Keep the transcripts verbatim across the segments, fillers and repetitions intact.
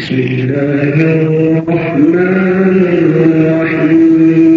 بسم الله الرحمن الرحيم.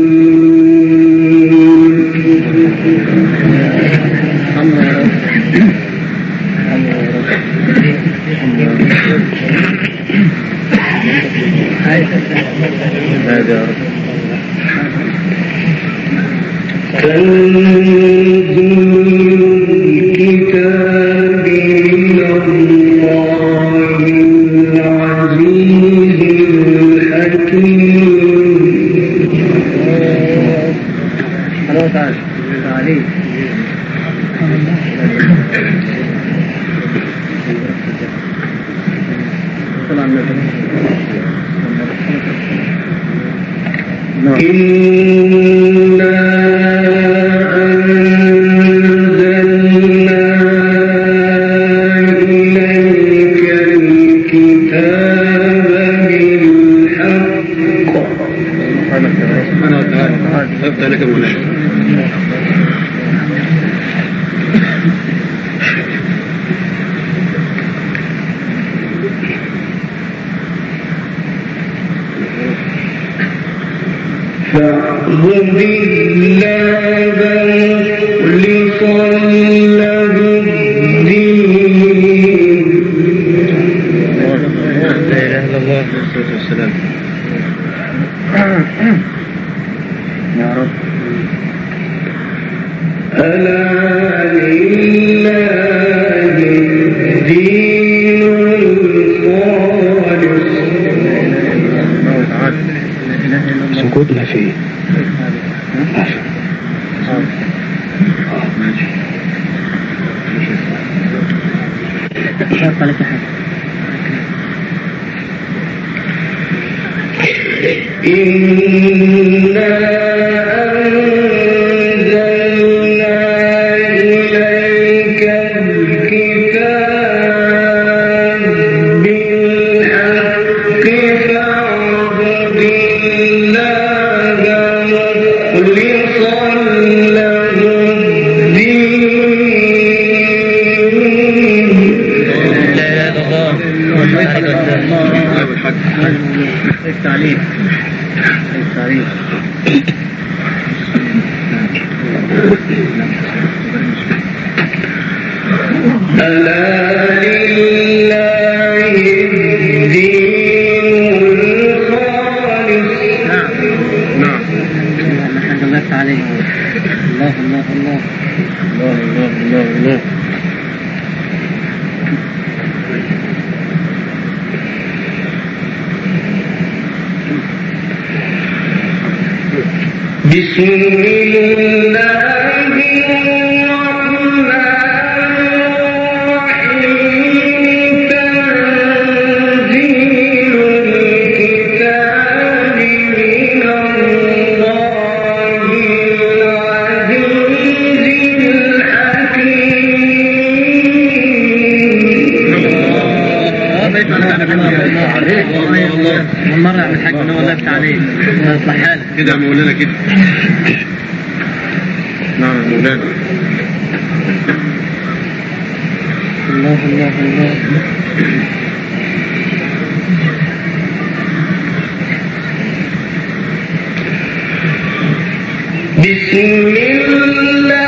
سكوتنا فيه التعليم التعليم ألا لله الدين الخالص. نعم نعم الحمد لله تعالى. الله الله الله الله الله الله الله. بسم الله الرحمن الرحيم. تنزيل الكتاب من الله العزيز الحكيم. مرة عم الحاج من أول لفت عليه اصلح حالك كده يا مولانا كده. نعم يا مولانا. الله الله الله. بسم الله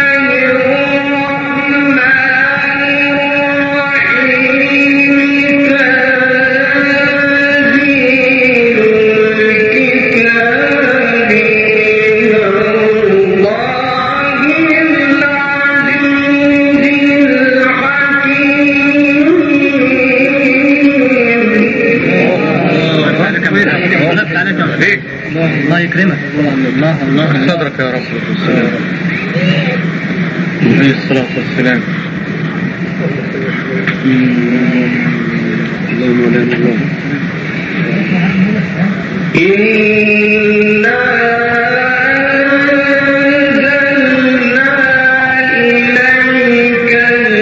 الله يكرمك. الله الله صدرك يا رب. عليه الصلاة والسلام. الله مولانا الله. إنا أنزلنا إليك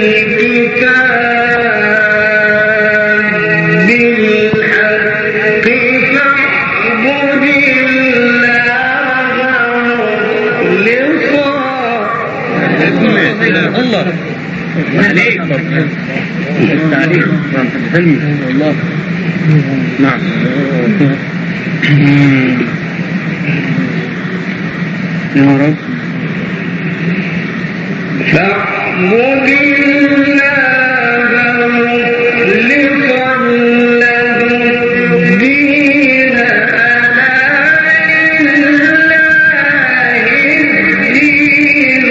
الكتاب بالحق فاعبد الله عليك. التعليم الله. نعم. يا رب فاعبد الله مخلصا له الدين ألا لله الدين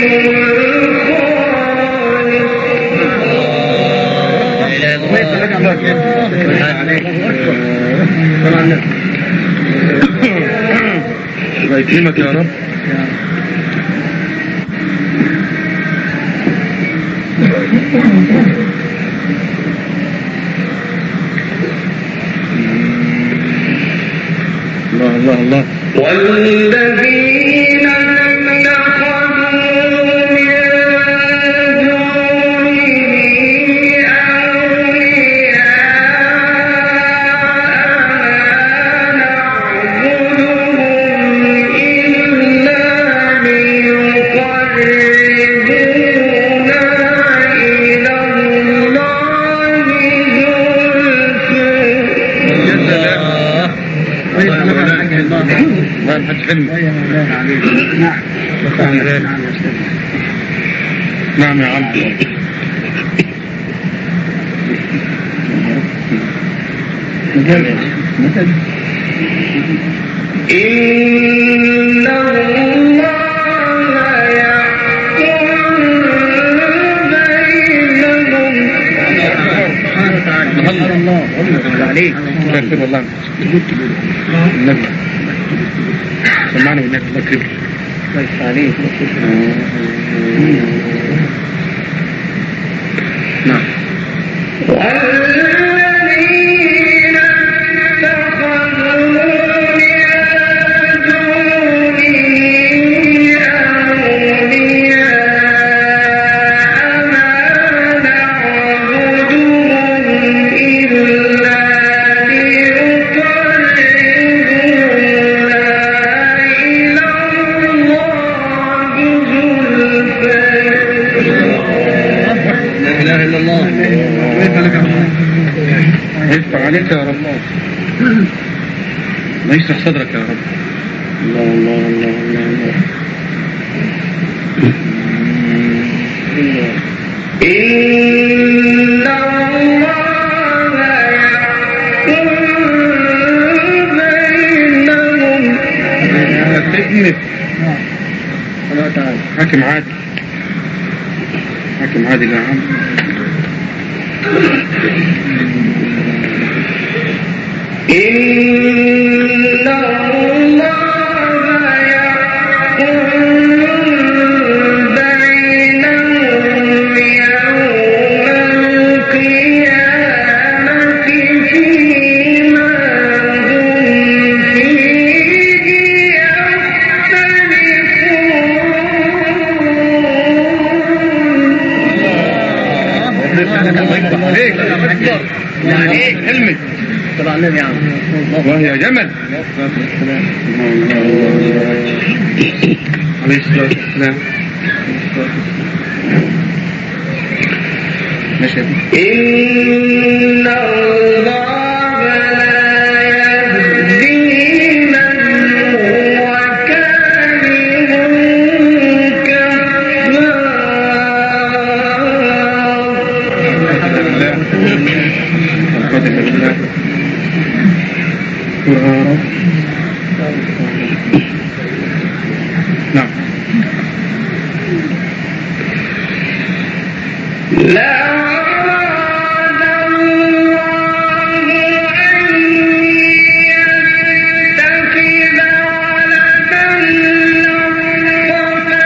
الخالص. الله يكرمك يا رب. الله الله الله. والذين نعم يا عم. إن الله يحكم بينهم. الله الله عليك. كافر والله. النبي سمعنا بالنبي الله يكرمك. كويس عليك. نعم. والذين اتخذوا من دونه أولياء ما نعبدهم إلا ليقربونا إلى الله زلفى. لا إله إلا الله. يفتح عليك يا رب. ما يشرح صدرك يا رب. الله الله الله الله الله. إن الله يحكم بينهم. حاكم عادل. حاكم عادل يا عم. إن الله يحكم بينهم يوم القيامة فيما هم فيه يختلفون. يعني كلمة طبعا النبي عم وهي جمل عليه الصلاة والسلام. إن الله لا يهدي من هو كاذب كفار. نعم. لا أراد الله أن يتخذ ولدا اصطفى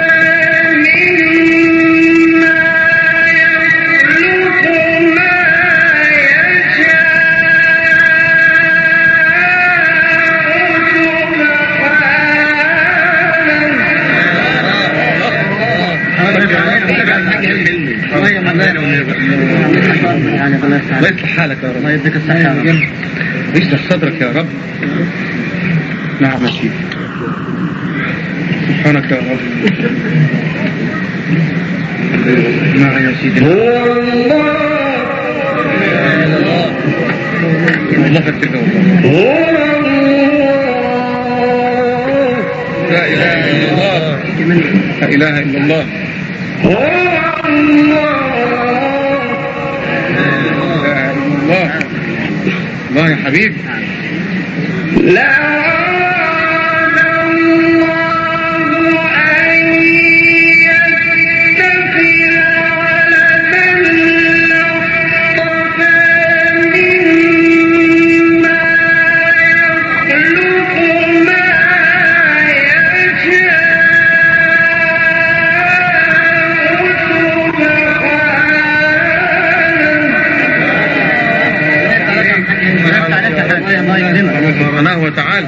مما يخلق ما يشاء الله يصلح حالك يا رب. الله يديك الصحة يا رب. يشرح صدرك يا رب. نعم يا سيدي. سبحانك يا رب. نعم يا سيدي. هو الله الله فتك والله. لا إله إلا الله. لا إله إلا الله. لا إله إلا الله. الله يا حبيبي. لا سبحانه وتعالى.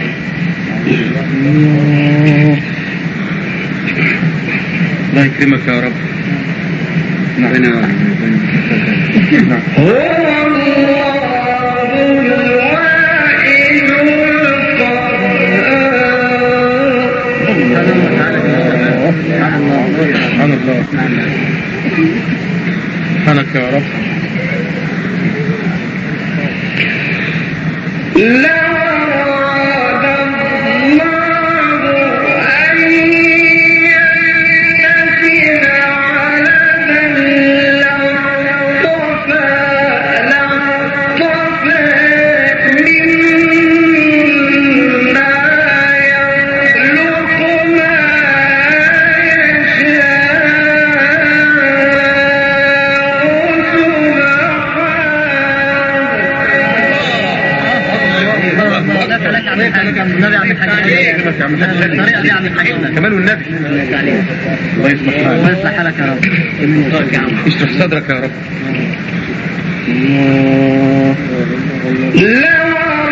الله يكرمك يا رب. نحن هو سبحان الله. سبحانك يا رب. لا كمان والنبي. الله يصلح حالك. الله يصلح حالك يا رب. اشرح صدرك يا رب. لا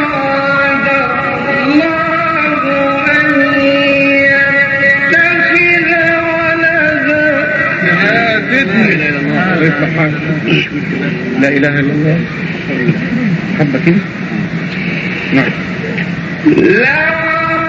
لا إله إلا الله. حبة كده. نعم. لا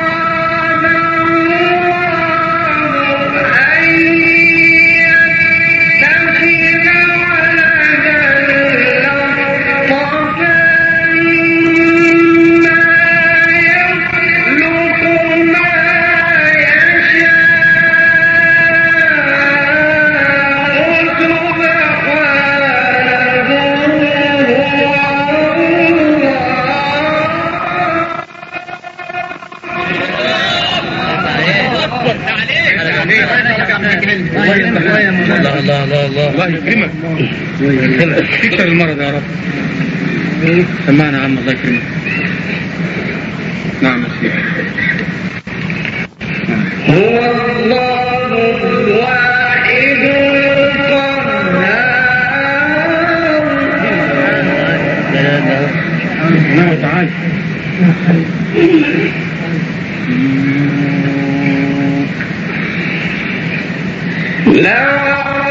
الله الله الله الله الله يكرمك. اكثر المرض يا رب. سمعنا عم. الله يكرمك. نعم يا سيدي. هو الله الواحد القهار. سبحانه وتعالى. لا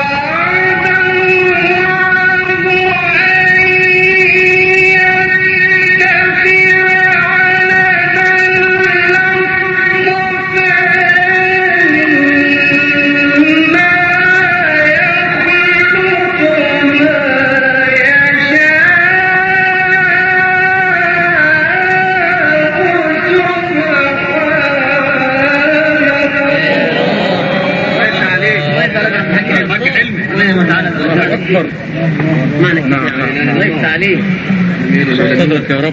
أكبر. نعم الله يفتح عليك. صدرك يا رب.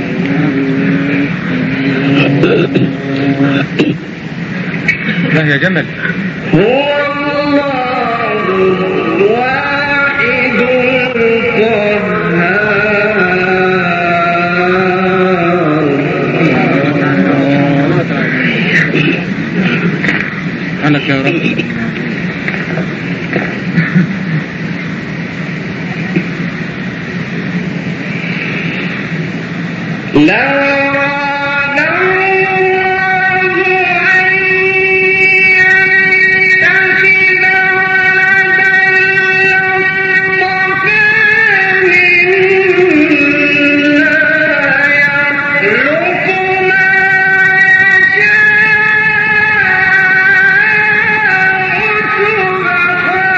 لا يا جمل. هو الله الواحد القهار. سبحانك يا رب. لا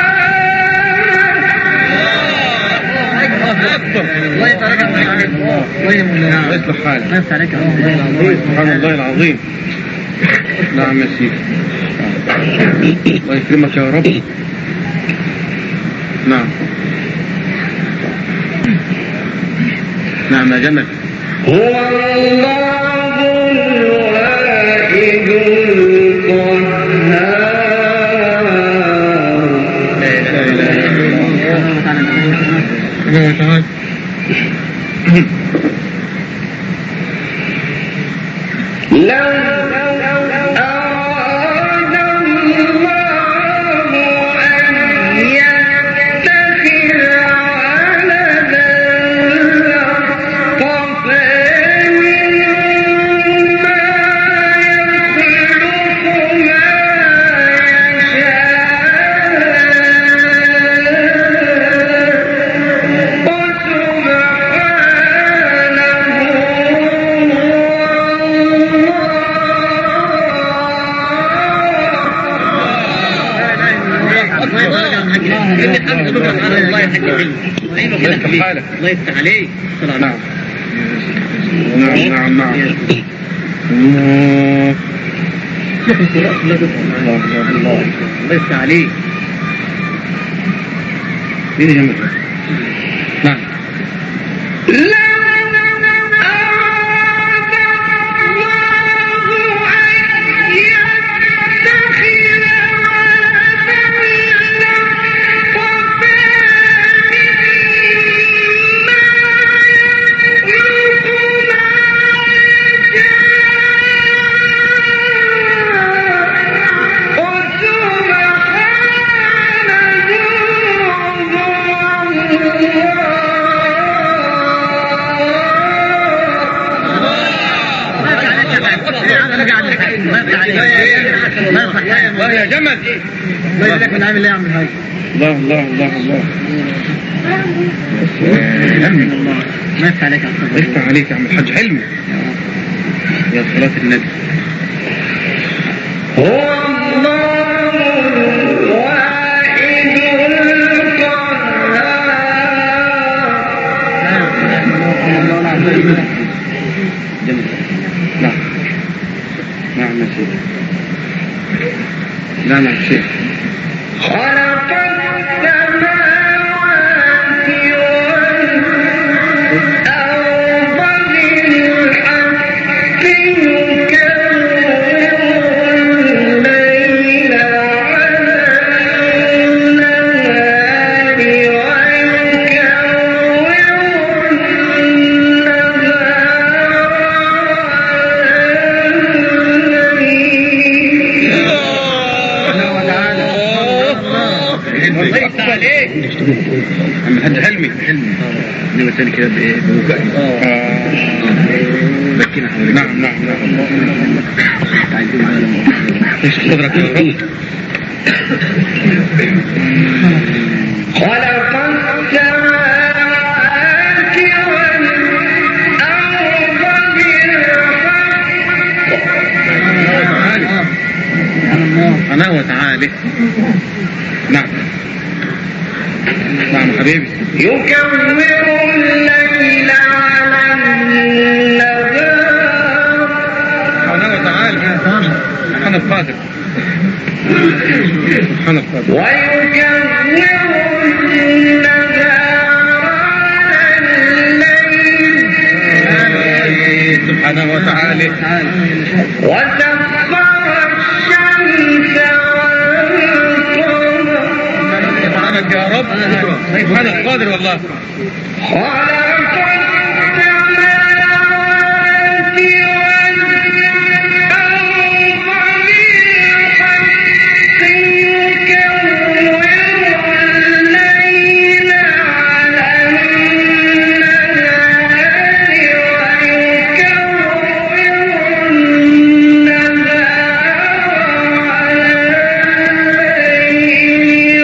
الله يبارك فيك. الله يصلح حالك. سبحان الله العظيم. نعم يا سيدي. الله يكرمك يا رب. نعم نعم يا جمل. هو الله الواحد القهار. لا الله يفتح عليك. نعم نعم نعم نعم. الله يفتح عليك. مين جنبك؟ نعم. الله يا جمل. الله يبارك من عامل ايه يا عم الحاج. الله الله الله الله. الله ما يفتح عليك يا عم. يفتح عليك يا عم الحاج حلمي. يا صلاة النبي. هو الله الواحد القهار. جميل. نعم نعم يا سيدي. نعم يا شيخ. خلق السماوات والأرض بالحق يكور الليل على النهار ويكور وضيت عليك عم الحاج حلمي. حلمي انما تاني كده بايه بوجع. اه بكينا حواليك. نعم نعم نعم. عايزين معانا ايش صدرك يا رب. خلق السماوات والأرض بالحق. أنا وتعالى. نعم نعم حبيبي. يكور الليل على النهار. أنا وتعالى. سبحان القادر. سبحان القادر. ويكور النهار على الليل. سبحانه وتعالى. وسخر الشمس والقمر. سبحانك يا رب. سبحان القادر والله. خلق السماوات والأرض بالحق يكور الليل على النهار ويكور النهار على الليل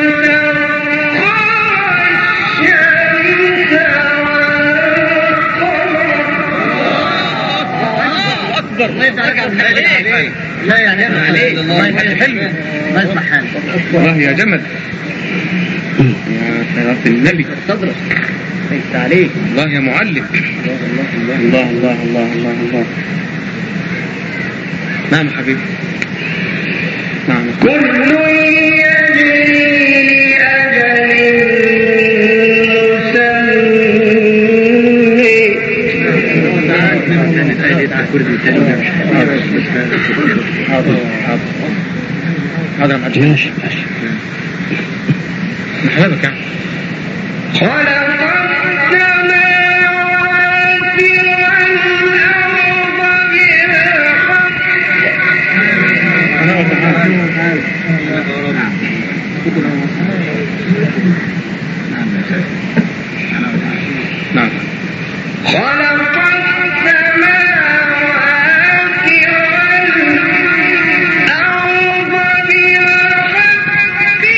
أكبر. الله يفتح عليك. لا يعني أنا عليك. الله يفتح حلمي. الله يصلح حالك. الله يا جمل. يا صلاة النبي. صدرك. ليس عليك. الله يا معلم. الله الله الله الله الله الله. نعم يا حبيبي. نعم. كل يجري أجل هذا ما أجهش محلبك يعني خلق السماوات والأرض بالحق نعم. خلق السماوات والأرض بالحق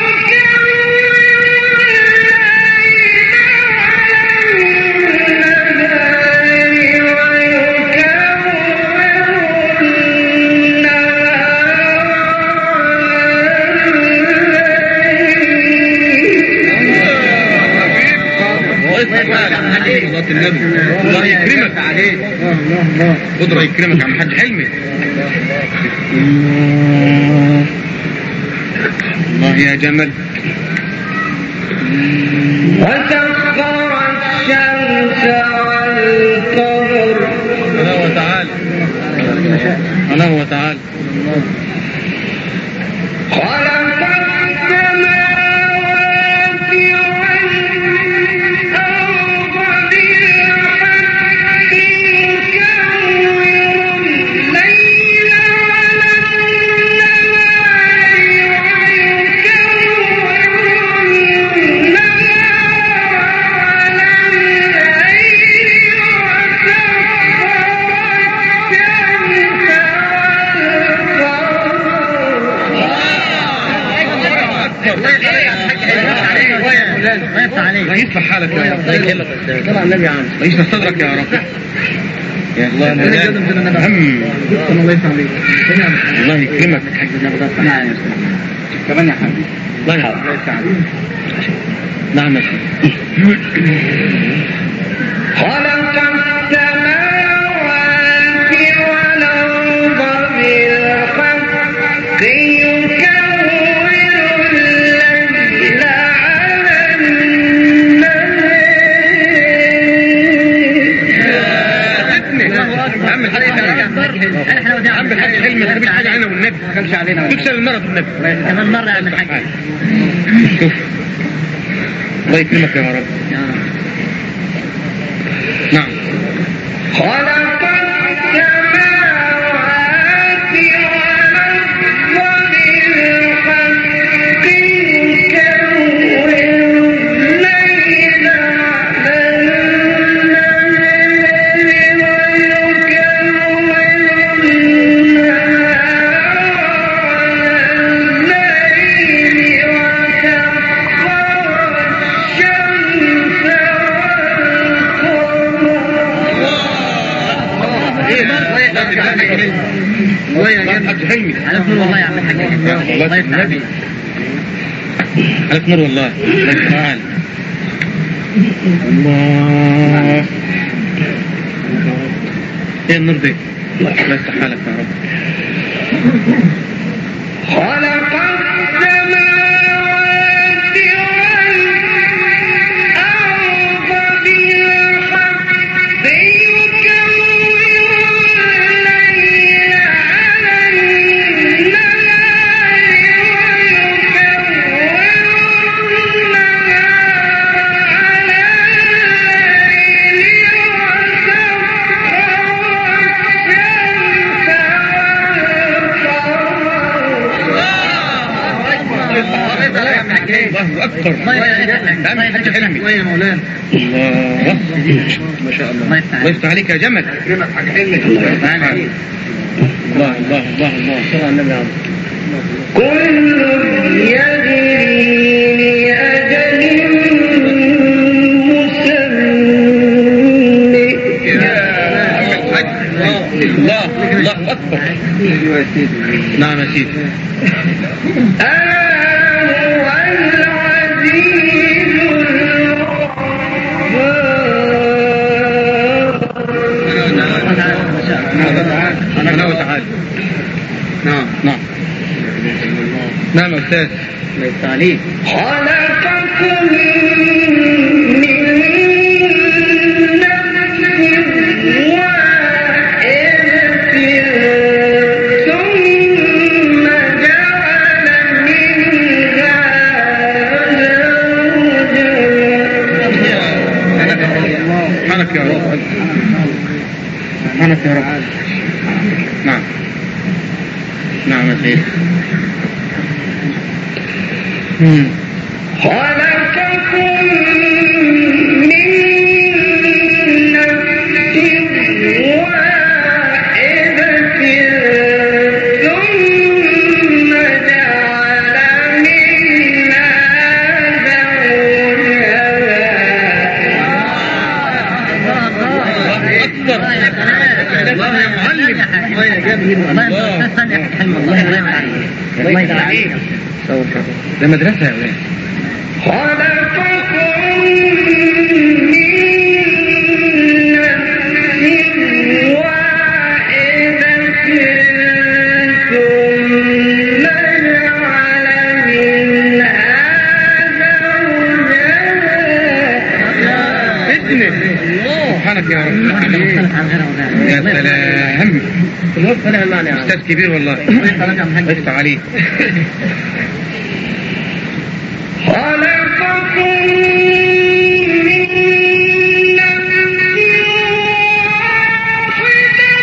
الله يكرمك عليك. قدرة يكرمك عم حاج حلمي. الله يا جمل. وسخر الشمس والقمر الله وتعالى. الله وتعالى. خلق السماوات والأرض بالحق يكور الليل على النهار ويكور النهار على الليل الله يصلح حالك يا رب. طلع النبي عام يشرح صدرك يا رب. يا الله يا مولانا. هم الله يسلمك. الله يكرمك. كمان يا حبيبي. الله يسلمك. نعم يا سيدي. خلق السماوات والأرض بالحق يكور الليل على النهار. عم الحاج عم الحاج حلمي ما تسيبش حاجه علينا والنبي. ما كانش علينا. تكسر المرض والنبي. كمان مرة يا عم الحاج. شوف. الله يكرمك يا رب. نعم. خلق السماوات والأرض بالحق يكور الليل على النهار ويكور النهار على الليل وسخر الشمس الله يا حاج حلمي. على نور والله يا عم الحاج. الله النبي. على نور والله. الله تعالى. الله. ايه النور دي؟ الله يفتح حالك يا رب. خلق السماوات والأرض بالحق يكور الليل على النهار ويكور النهار على الليل الله أكبر. الله يفتح حلمي. الله يا مولانا. الله. ما شاء الله. الله يفتح عليك يا جمل. يكرمك حاج حلمي. الله الله الله الله. صلى النبي عام. كل يجري لأجل مسمى. الله الله أكبر. نعم يا سيدي. ألا هو العزيز الغفور. أستاذ. الله يفتح عليك. خلقكم من نفس واحدة ثم جعل منها سبحانك يا رب. سبحانك يا رب. نعم نعم يا سيدي. خلقكم من نفس واحدة ثم جعل منها الله يا معلم. الله يا جميل. الله الله يفتح عليك. ده مدرسة يا ولاد. خلقكم من نفس واحدة ثم جعل منها زوجها. سبحانك يا رب. يا سلام. أستاذ كبير والله. افتح عليك. خلقكم من نفس واحدة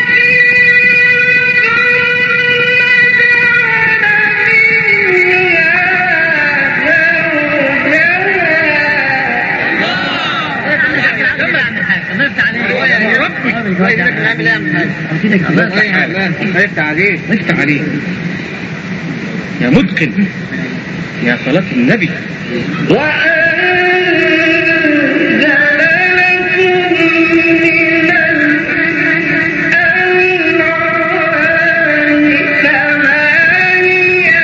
افتح عليك. افتح عليك يا متقن يا صلاة النبي. وأنزل لكم من الأنعام ثمانية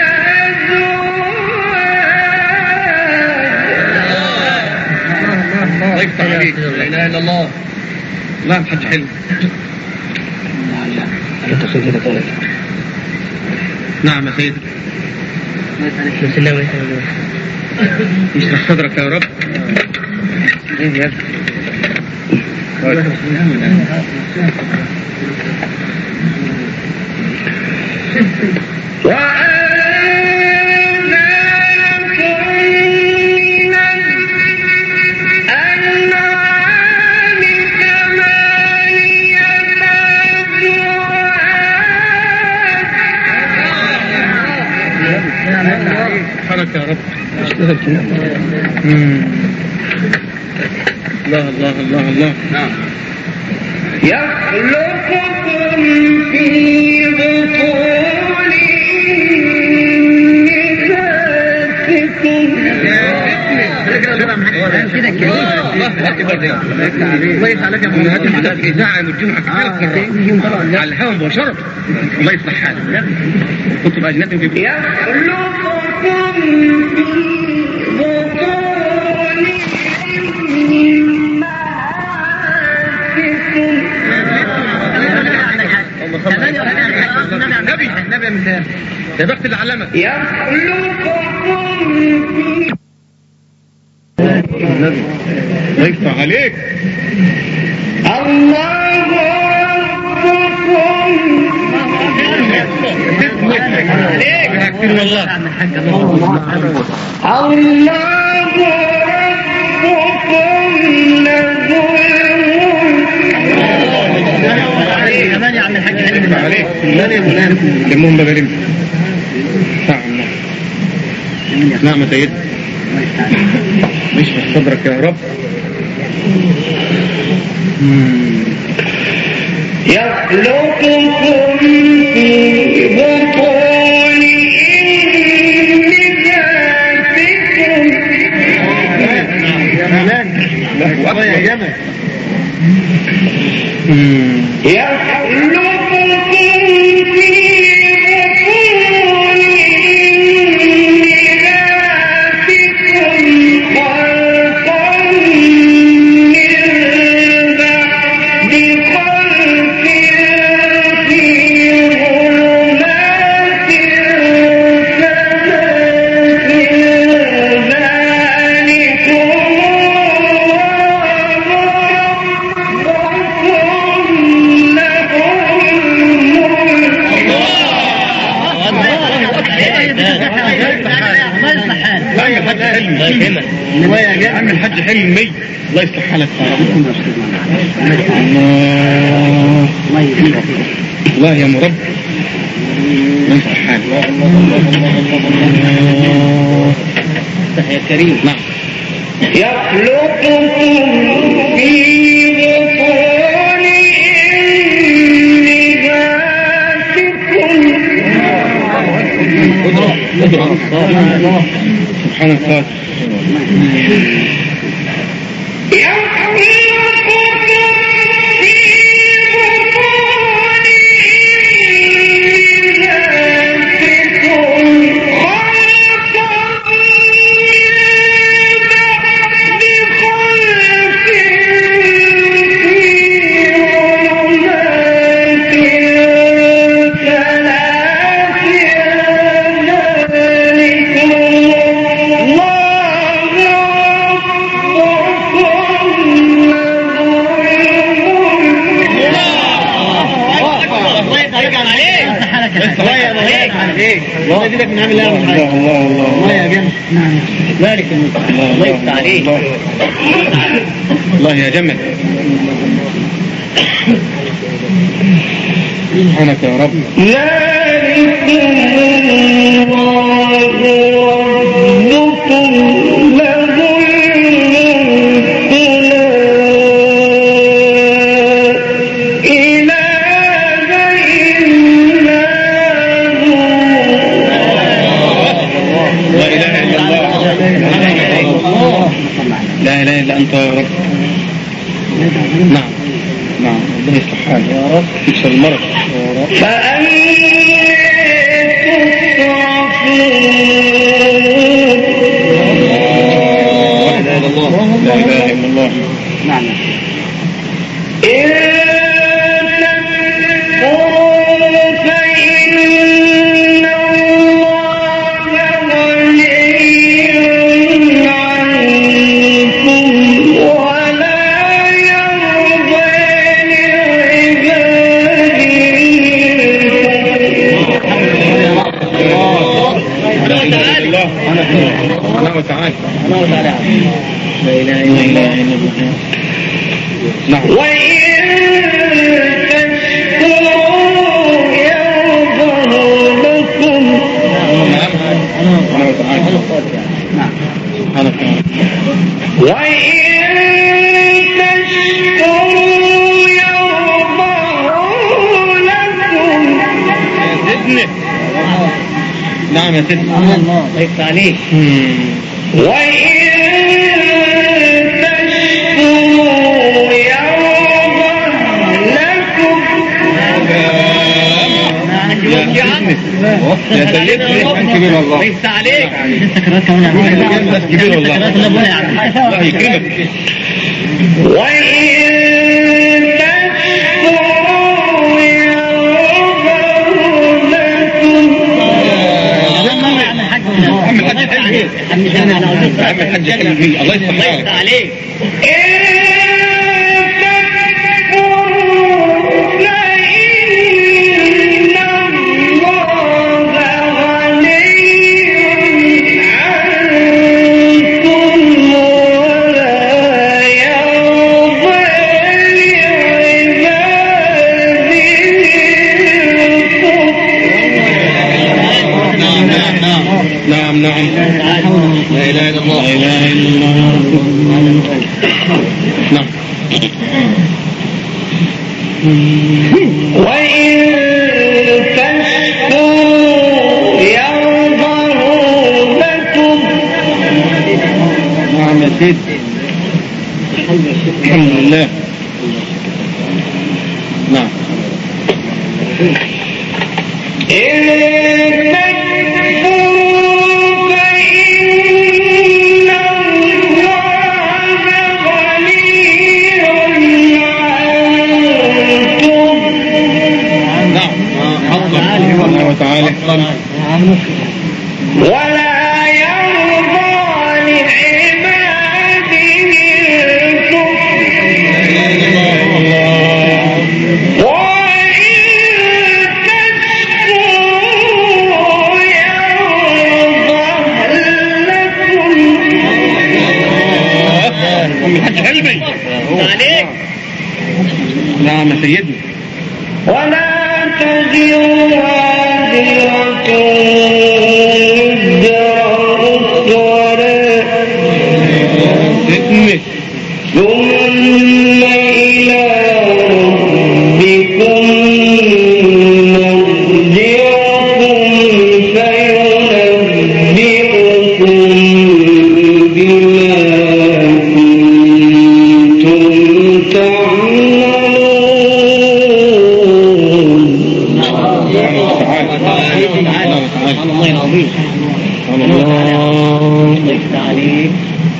أزواج. الله يفتح عليك. لا إله إلا الله. لا محدش حلو. نعم يا سيدي. اشرح صدرك يا رب. ايه يا سبحانك يا رب. الله الله الله الله. نعم. يخلقكم في بطون أمهاتكم. كده كده. الله يفتح عليك يا محمد. هذه في إذاعة يوم الجمعة كثير على الهواء مباشرة. الله يصلح حالك. كنت بأجنبي في يخلقكم في بطون أمهاتكم. نبي نبي يا مثال. يا بخت اللي علمك. يخلقكم في النبي. الله يفتح عليك. الله ربكم. كثير والله. الله ربكم له كمان يا عم الحاج يفتح عليك. لمهم بغريم. نعم يا سيد. اشرح صدرك يا رب. يخلقكم في بطون أمهاتكم. لا يا جمال. يخلقكم في بطون أمهاتكم خلقا من بعد خلق في ظلمات ثلاث. يا عم الحاج حلمي الله يصلح حالك. الله يا مرب الله يصلح حالك يا كريم. نعم. يخلقكم في بطون أمهاتكم سبحان الله. الله يزيدك من عمل الله الله الله الله يا جمل. نعم بارك الله يفتح عليك. الله يا جمل. سبحانك يا رب. لا اله الا انت يا رب. نعم نعم ربنا يصلح حالك يا رب. تكسر المرض يا رب. فأني تصرفون. لا اله الا الله. نعم. الله وتعالى. الله تعالى. لا إله إلا الله. نعم. وإن تشكروا يرضه لكم. نعم. الله وتعالى. نعم. سبحانك يا رب. وإن تشكروا يرضه لكم. نعم يا سيدنا. الله يفتح عليك. وإن تشكروا يرضه لكم. يا سيدنا انت كبير والله. يفتح عليك. انت كبير والله. الله يكرمك. وإن تشكروا يرضه لكم. عم الحاج حلمي. عم الحاج حلمي الله يصلح حالك. عليك. نعم نعم. لا إله إلا الله. لا إله إلا الله. نعم. وإن تشكروا يرضه لكم. نعم يا سيدي. الحمد لله. نعم. تعالى. ولا يرضى لعباده الكفر. وإن تشكروا أم الحج حلمي عليك. نعم يا سيدنا. ولا تزر وازرة وزر أخرى ثم إلى ربكم مرجعكم فينبئكم بما كنتم تعملون. الله العظيم. الله عليك.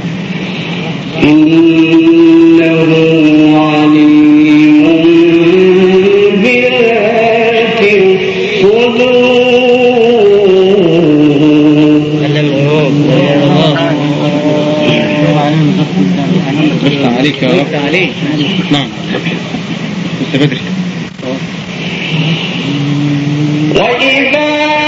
إنه عليم بذات الصدور. بس عليك يا رب. عليك. نعم لسه بدري. وإذا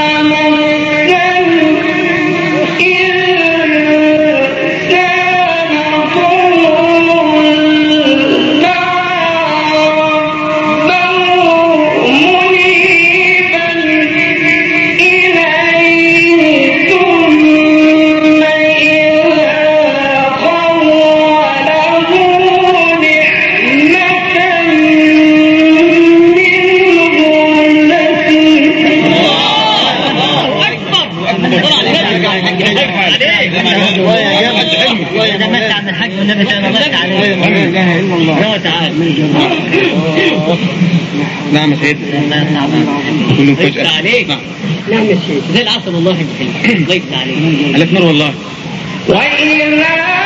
نعم يا سيدنا. كله فجأة. عليك. نعم. نعم يا شيخ. زي العسل والله في الحلم. الله يفتح عليك. عليك نور والله. وإذا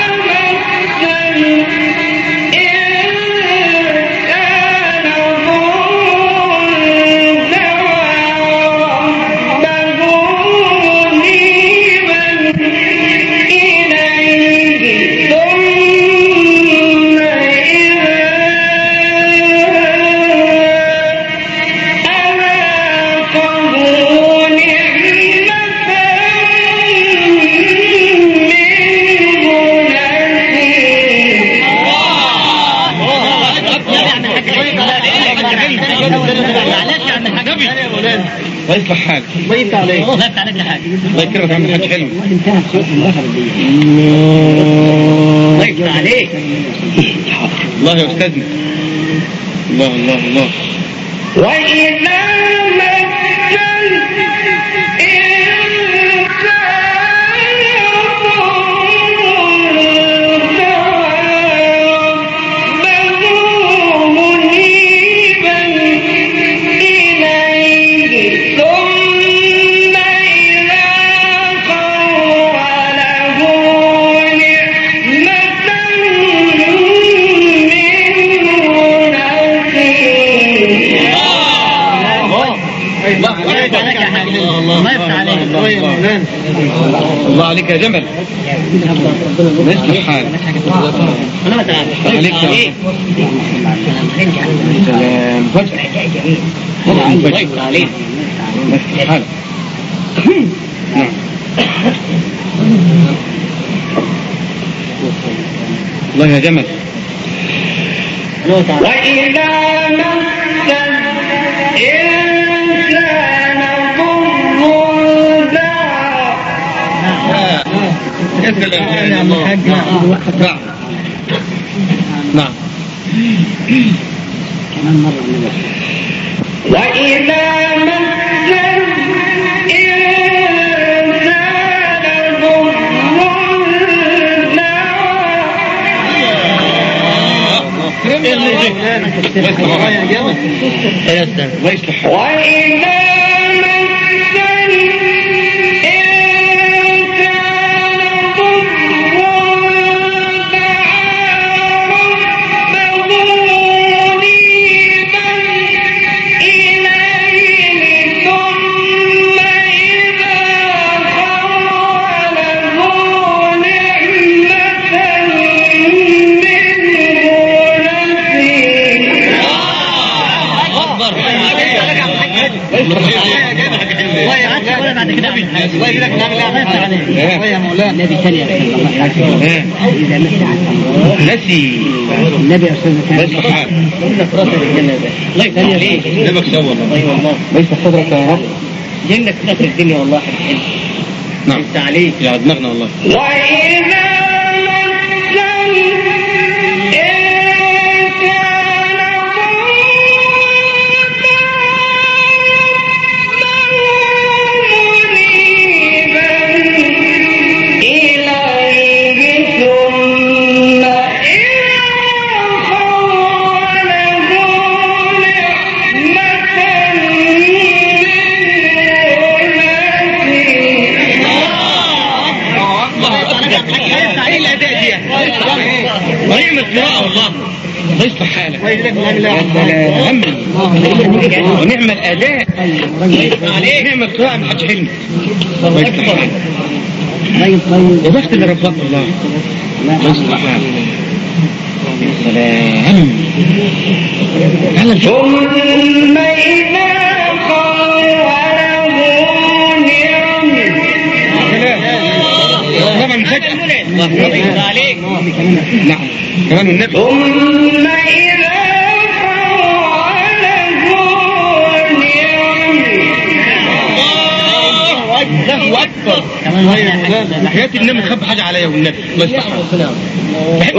الله يصلح حالك. الله يفتح عليك. الله يفتح عليك حاجة. الله يكرمك يا عم الحاج حلمي. انتهى صوت الآخر دي. الله يفتح عليك. الله يا أستاذنا. الله الله الله. وإذا الله عليك يا جمل. يصلح حالك. أنا ما تعرف. عليك يا سلام. فجأة. الله يفتح عليك. يصلح حالك. نعم. الله يا جمل. وإذا مس الإنسان ضر دعا. يا سلام يا الله. نعم. نعم. وإذا مس الإنسان ضر الله يصلح. وإذا الله النبي الله يجزاك نعمل ايه يا مولانا النبي ثانية رحمه الله إذا مسح نسي النبي أستاذ ليس حال جنة في راسك الجنة ده ليس عليك نبك سوى أي والله ليس صدرك يا رب جنة في راسك الدنيا والله نعم ليس عليك يا دماغنا والله وإذا ونعم القراءة والله ليس حالك ونعم الأداء نعم القراءة من حج حلمي ليس حالك طيب طيب وضغط اللي ربك الله ليس حالك سلام على ثم إذا طبعا فجأة عليك نعم كمان النبي ثم إذا الله أكبر حياة النبي خب حاجة عليا والنبي الله يستحق بحب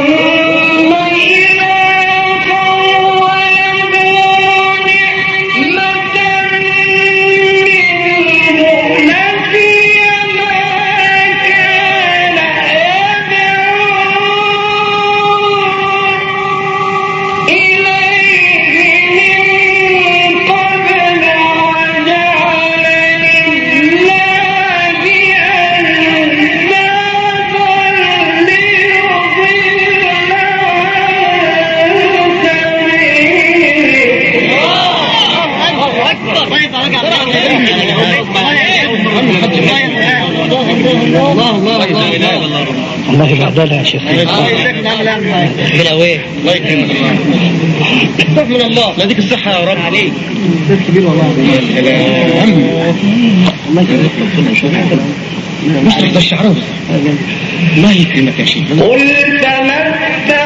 الله الله الله الله يبعدها يا شيخ بلا وين الله يكرمك الله من الله لا ديك الصحة يا رب عليك كبير والله سلام الله يكرمك مش تحت الشعر الله يكرمك يا شيخ قل تمتع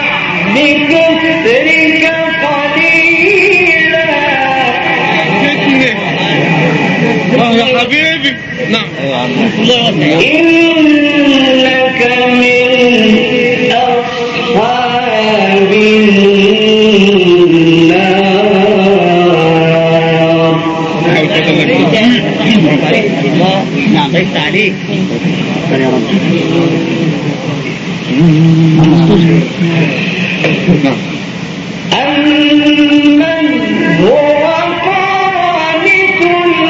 بكفرك قليلا اه يا حبيبي نعم إنك من أصحاب النار نعم ليس عليك يا رب أمن هو قانت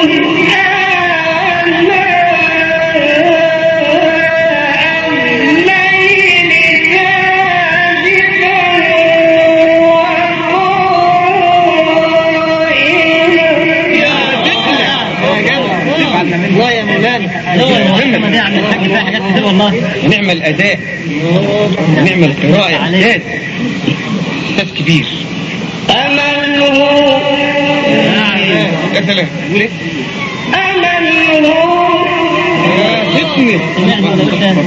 الله يا مولانا نعم الحاج فيها حاجات كتير والله نعم الأداء نعم القراءة إعداد إحساس كبير أمن هو يا سلام قول إيه؟ أمن هو فتنة نعم الأستاذ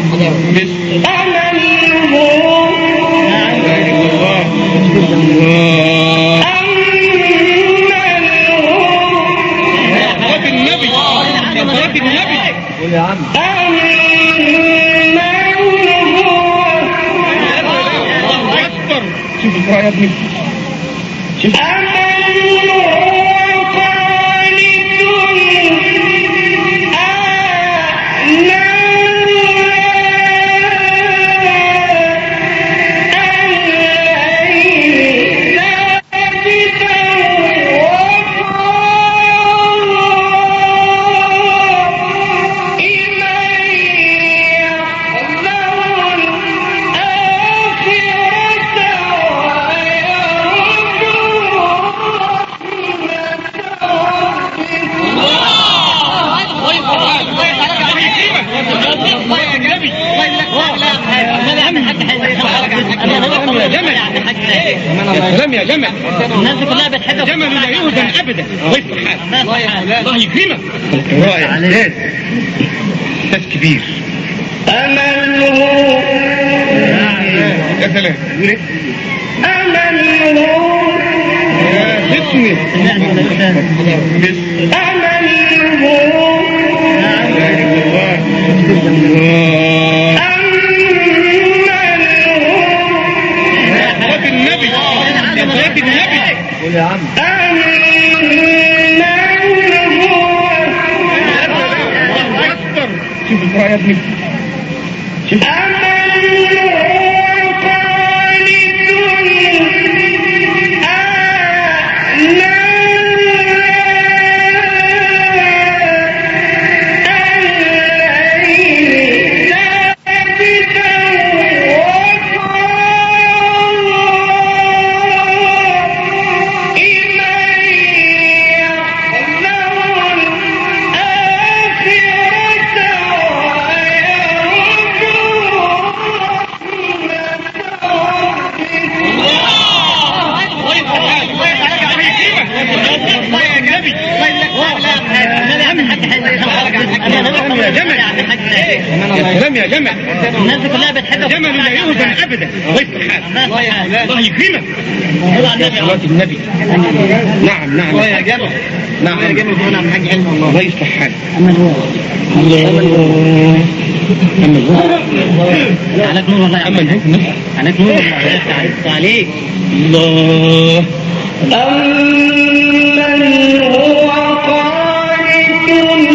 أمن هو لا إله إلا الله الله أخوات النبي أخوات النبي قول يا عم الله أكبر شوف القراءة يا ابني شوف إليه يا سلام يا جمل. الناس دي كلها بتحبك. جمل لا يهزم ابدا. الله يصلح حالك. الله يكرمك. رائع. استاذ كبير. أمله يا سلام. أمله اسمي صلاة النبي صلاة النبي. قول يا عم. شوف القراءة يا ابني. شوف. يا جمل. الناس دي كلها بتحبك. جمل لا يهزم ابدا. الله يصلح حالك. الله يكرمك. صلاة النبي. نعم نعم يا جمل. نعم يا جمل هنا عم حاج علم الله. الله يصلح حالك. عليك نور والله. أما الهجم عليك نور والله. عليك الله. أمن هو قانت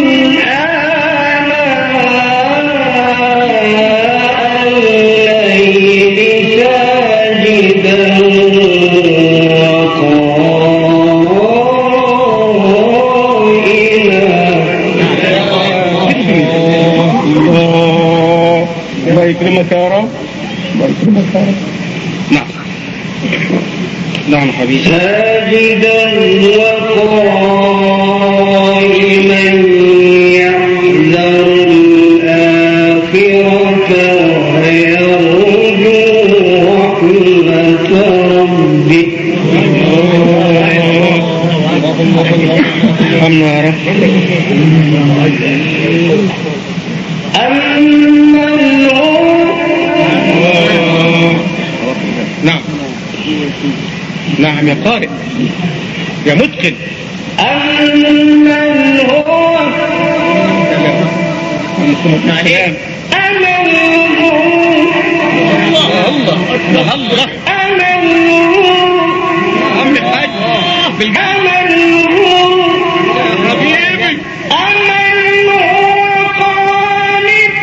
الله يكرمك يا رب. الله يكرمك يا رب. نعم نعم حبيبي. ساجدا وقائما يحذر الآخرة ويرجو رحمة ربه. ارحمنا يا رب. أمن هو نعم نعم يا قارئ يا متقن. أمن هو عليك. أمن هو الله الله الله. أمن عم الحاج بالجنة. حبيبي. أمن هو قانت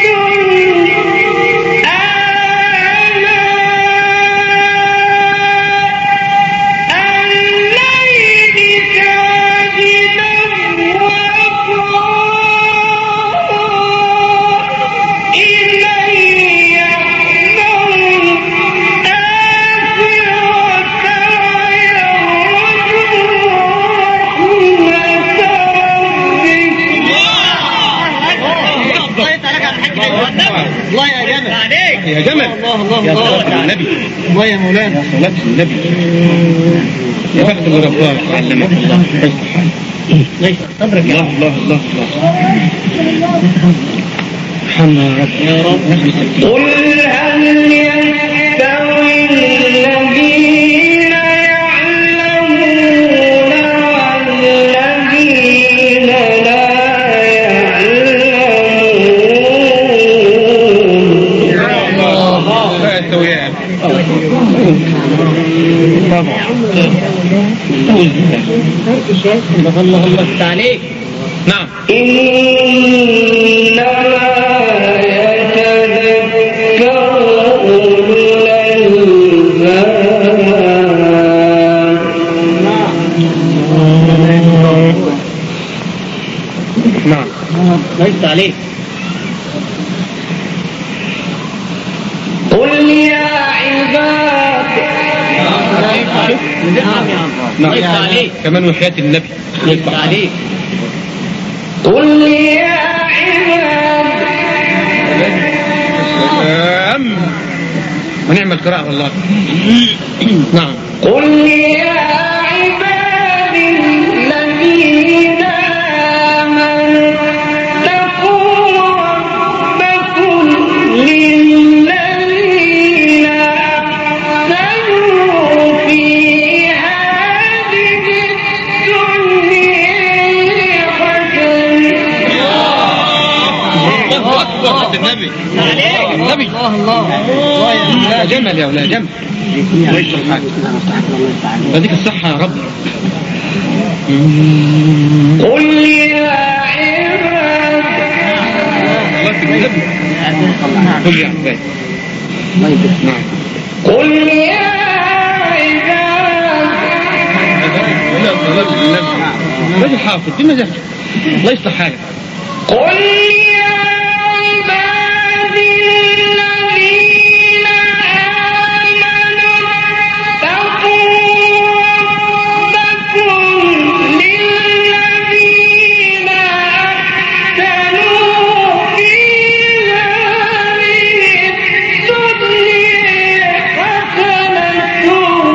الله يا جمل. عليك يا جمل. الله الله يا الله. صلاة النبي. الله يا مولانا. يا صلاة النبي. يا بخت اللي رباك علمك. الله يصلح حالك. ليس صبرك يا الله رب. الله الله الله. ارحمنا يا رب. يا رب. قل هل يستوي الذين يعلمون والذين لا يعلمون؟ لا يستويان. طبعا. الله الله عليك. نعم. إنما يتذكر أولو الألباب. نعم. ليس عليك. قل يا عباد نعم يا نعم. ليس عليك. كمان وحياة النبي. ليس عليك. قل يا عباد سلام. ونعم القراءة والله. نعم. قل يا عبادي الذين آمنوا اتقوا ربكم للذين أحسنوا في هذه الدنيا حسنة. الله أكبر. النبي النبي الله الله الله لا جمل يا ولا جمل. بديك الصحة يا رب. قل يا عباد قل يا عباد. نعم. قل يا عباد رجل حافظ دي مجال الله يصلح حالك. قل يا عبادي الذين آمنوا اتقوا ربكم للذين أحسنوا في هذه الدنيا حسنة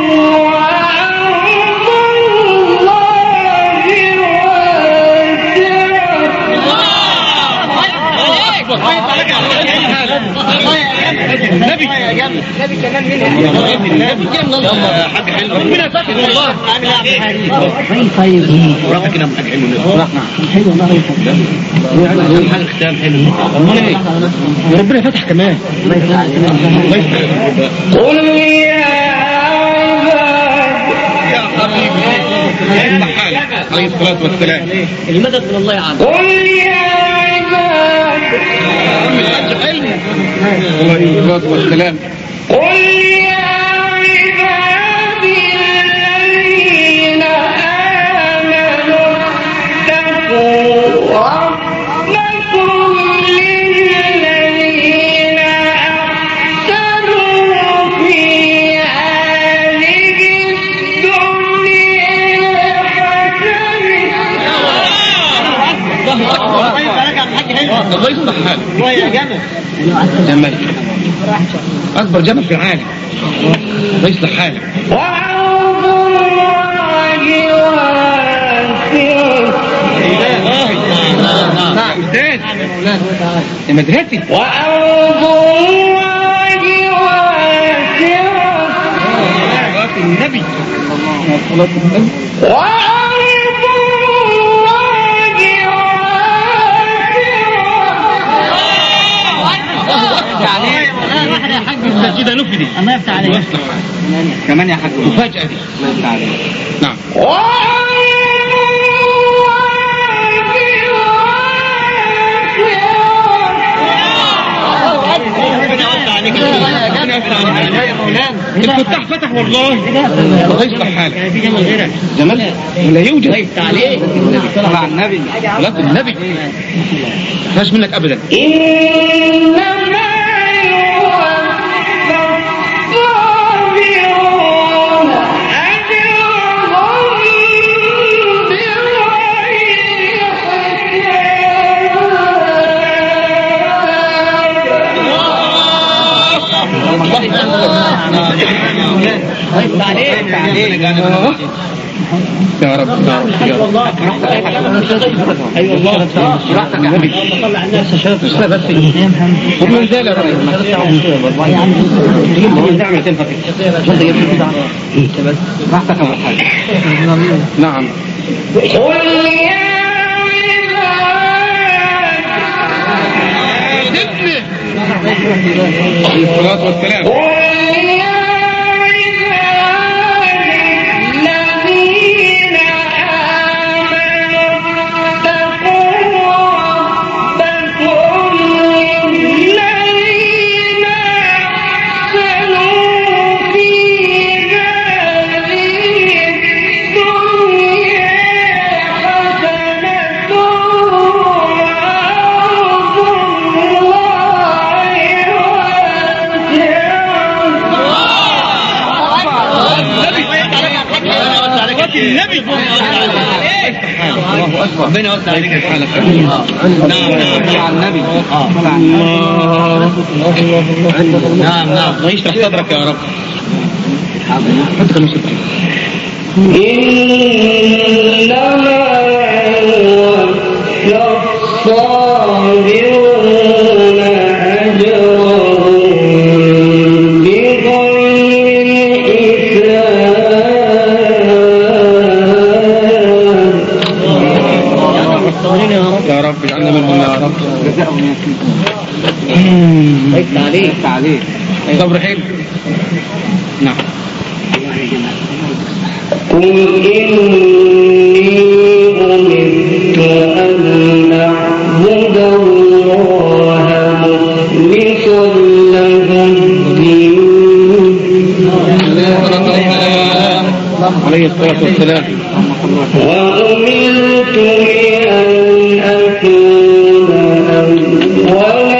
وأرض النبي النبي كمان منها النبي يلا حاجه حلوه ربنا يفتح والله. طيب ورافق كده حاجه حلوه حلو والله يفتح حاجه ختام حلو وربنا فتح كمان. قل يا عباد يا حبيبي يفتح حالك عليه الصلاه والسلام. المدد من الله عز قل يا عباد عليه الصلاه والسلام. قل يا عبادي الذين آمنوا اتقوا ربكم للذين أحسنوا في هذه الدنيا حسنة. الله يصلح حالك. الله يا جمل جمل اكبر جمل في العالم. الله يصلح حالك. وأرض الله واسعة. استاذ يا مدرستي. وأرض الله واسعة. النبي وأرض الله واحد يا حاج كده نفدي. الله يفتح عليك كمان يا حاج مفاجأة دي. الله يفتح عليك. نعم. الفتح فتح والله. الله يصلح حالك. في جمل غيرك جمال ولا يوجد. الله يفتح عليك طلع النبي صلاة النبي مفيهاش منك ابدا. إنما يوفى يا رب يا رب ايوه والله راحتك يا نبي. طلع الناس شاف بس بس هم ازاي يا رب تعمل تنفع راحتك اول حاجه. نعم. قل يا عليه الصلاة والسلام. النبي الله اكبر ربنا يوسع عليك حالك. نعم نعم على النبي نعم نعم ويشرح صدرك يا رب. إنما الصابرون أجرهم بغير حساب. يا رب اجعلنا منهم يا رب. ليس عليك عليك صبر حلو. نعم. قل إني أمرت أن أعبد الله مخلصا له الدين عليه الصلاة والسلام. وأمرت لأن أكون أول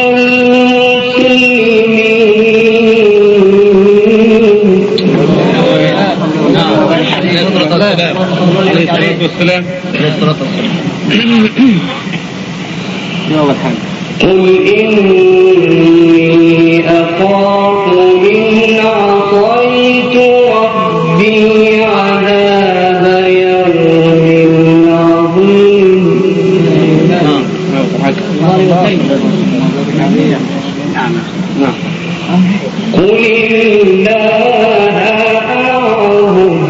عليه الصلاة والسلام. قل إني أخاف إن عصيت ربي عذاب يوم عظيم. قل الله أعبد.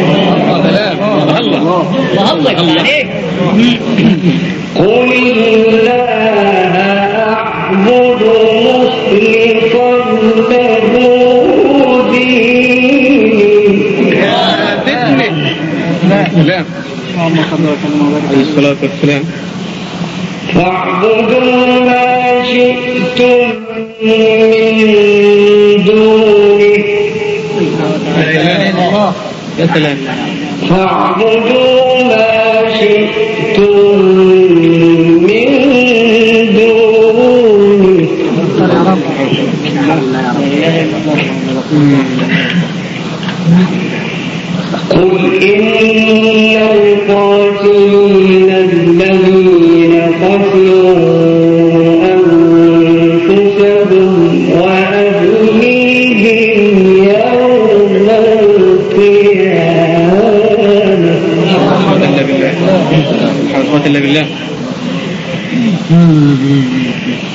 الله عليك. قل الله أعبد مخلصا له ديني. سلام. عليه الصلاة والسلام. فاعبدوا ما شئتم من دونه. يا سلام. فاعبدوا ما شئتم من دونه. قل إن القاتلين الذين خسروا أنفسهم وأهليهم يوم القيامة. حول الله بالله. حول الله بالله.